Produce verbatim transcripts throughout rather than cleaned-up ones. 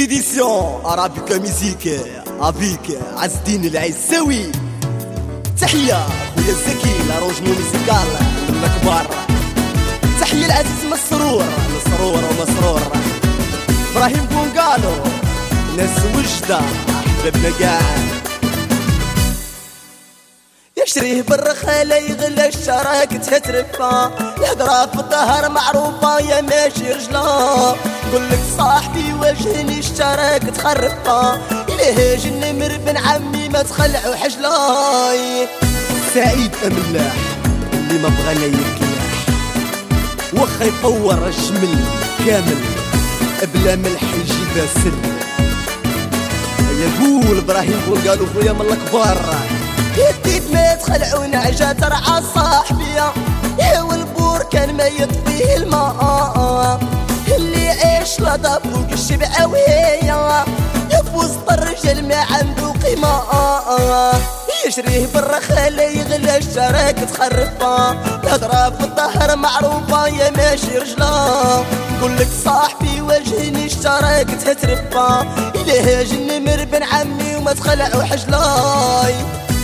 édition Arabica Musique avec عز الدين العيساوي. تحية خويا الزكي لاروج موسيقال من الكبار. تحية العزيز مسرور مسرور ومسرور. إبراهيم بونغالو ناس وجدة أحبابنا كاع. يشريه بالرخالة يغلى الشراك تترفا. الهضرة في الظهر معروفة يا ماشي رجلا. نقولك صاحبي واجهني اشتراك تخرفا. إليه جن بن عمي ما تخلعو حجلاي. سعيد أملاح اللي ما بغانا يركلاح. وخا يطور الجمل كامل بلا ملح يجيبها سل. يقول إبراهيم بونغالو خويا من الكبار. يديد ما تخلعون عجا ترعى صاحبيا. يا والبور كان ما يطفيه الماء. اللي عيش لا ضافوق الشبعة وهي يفوز الرجل ما عنده قيمة. يشريه بالرخالة يغلى الشراك تخرفا. الهضرة في الظهر معروفة يا ماشي رجلا. نقولك صاحبي واجهني اشتراك تترفا. إليه جن مر بن عمي وما تخلعو حجلاي.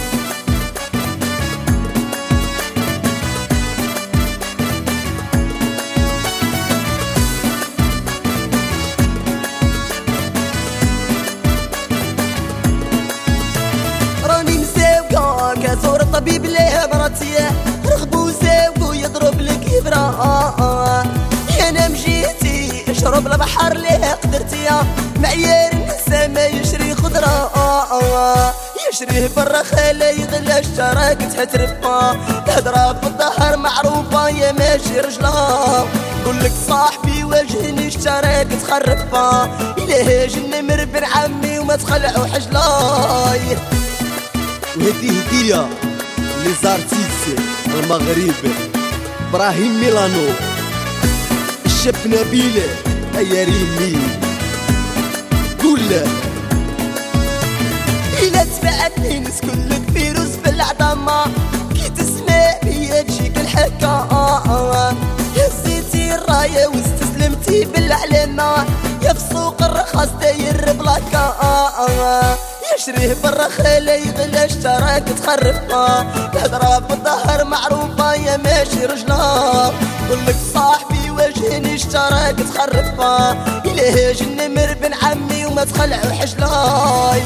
زور الطبيب ليه مرتيه رغبو زاوكو يضرب لك إبرة. يا انا مجيتي اشرب البحر ليه قدرتيا. معيار النسا ما يشري خضرة. يشريه بالرخالة يغلى الشراك تترفا. الهضرة في الظهر معروفة يا ماشي رجلا. نقولك صاحبي واجهني اشتراك تخرفا. إليه جن مر بن عمي وما تخلعو حجلاي. وهذه هدية لزارتيس المغرب إبراهيم ميلانو الشاب نبيل يا ريمي. قول إلا تبعتني نسكن لك فيروس في العظمة. كي تسمع بيا تجيك الحكا. هزيتي الراية واستسلمتي بالعلامة. يا في سوق الرخاص داير بلاكا. يشريه بالرخالة يغلى اشتراك تخرفا. الهضرة في الظهر معروفة يا ماشي رجلا. نقولك صاحبي واجهني اشتراك تخرفا. إليه جن مر بن عمي وما تخلعو حجلاي.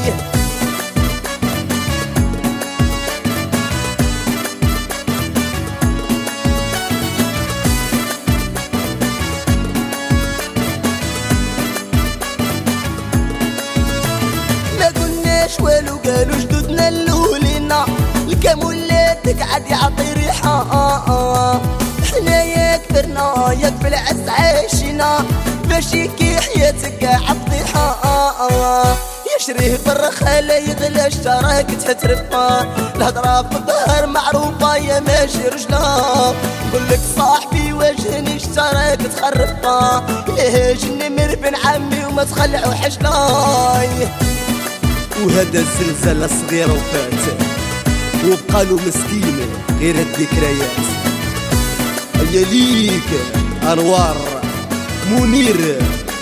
والو قالوا جدودنا الاولينا. الكامولات تقعد يعطي ريحة. حنايا كبرنا ياك بالعز عايشينا. ماشي كي حياتك قاعد طيحة. يشريه بالرخالة يغلى اشتراك تترفا. الهضرة في الظهر معروفة يا ماشي رجلا. نقولك صاحبي واجهني اشتراك تخرفا. إليه جن مر بن عمي وما تخلعو حجلاي. وهذا الزلزال صغير وفات وبقالو مسكين غير الذكريات. يا ليك انوار منير.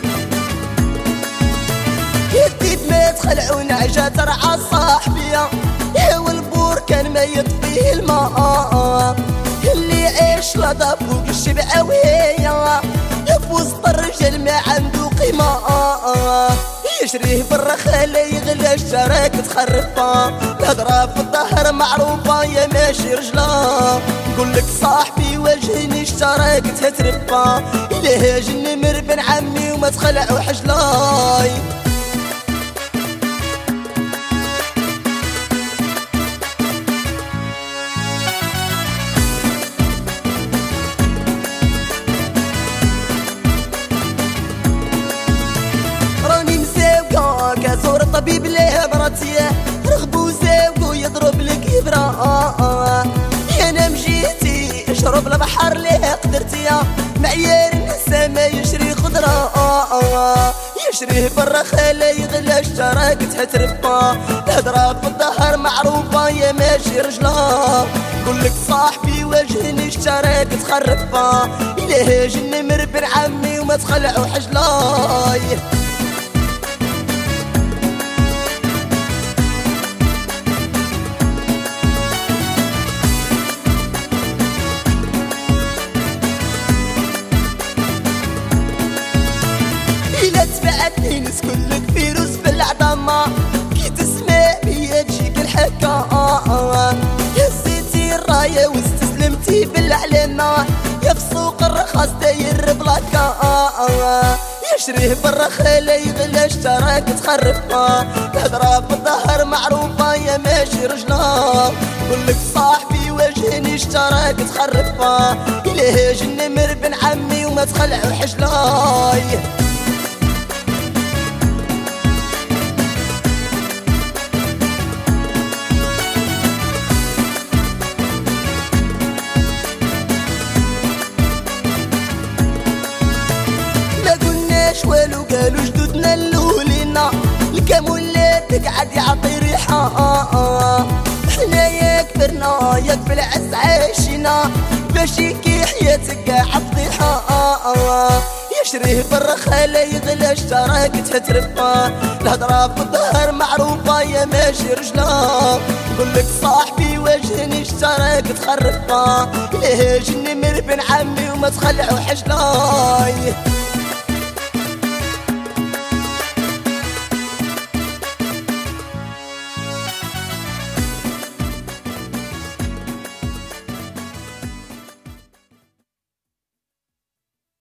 يديد ما تخلعون عجا ترعى صاحبيا. يا والبور كان ما يطفيه الماء. اللي عيش لا ضافوق الشبعة وهي يفوز الرجل ما عنده قيمة. يشريه بالرخالة يغلى الشراك تخرفا. الهضرة في الظهر معروفة يا ماشي رجلا. نقولك صاحبي واجهني اشتراك تترفا. إليه جن مر بن عمي وما تخلعو حجلاي. زور الطبيب ليه مرتيه رغبو زاوكو يضرب لك إبرة. يا انا مجيتي اشرب البحر ليه قدرتيا. معيار النسا ما يشري خضرة. يشريه بالرخالة يغلى اشتراك تترفا. الهضرة في الظهر معروفة يا ماشي رجلا. نقولك صاحبي واجهني اشتراك تخرفا. إليه جن مر بن عمي وما تخلعو حجلاي. العدني نسكلك فيروس بالعظمة كي تسمع بيا تجيك الحكاية هزيتي الراية واستسلمتي بالعلامة يا في سوق الرخاص داير بلاكا يشريه بالرخا لا يغلى اشتراك تخرفها تهضرها بالظهر معروفة يا ماشي رجلها قولك صاحبي واجهني اشتراك تخرفها إليه جنمر بن عمي وما تخلعو حجلاي والو قالوا جدودنا الاولينا الكامولات تقعد يعطي ريحة حنايا كبرنا ياك بالعز عايشينا باش يكي حياتك قاع فضيحة يشريه بالرخا لا يغلى اشتراك تترفا الهضرة في الظهر معروفة يا ماشي رجلها قولك صاحبي واجهني اشتراك تخرفا ليه جني مر بن عمي وما تخلعو حجلاي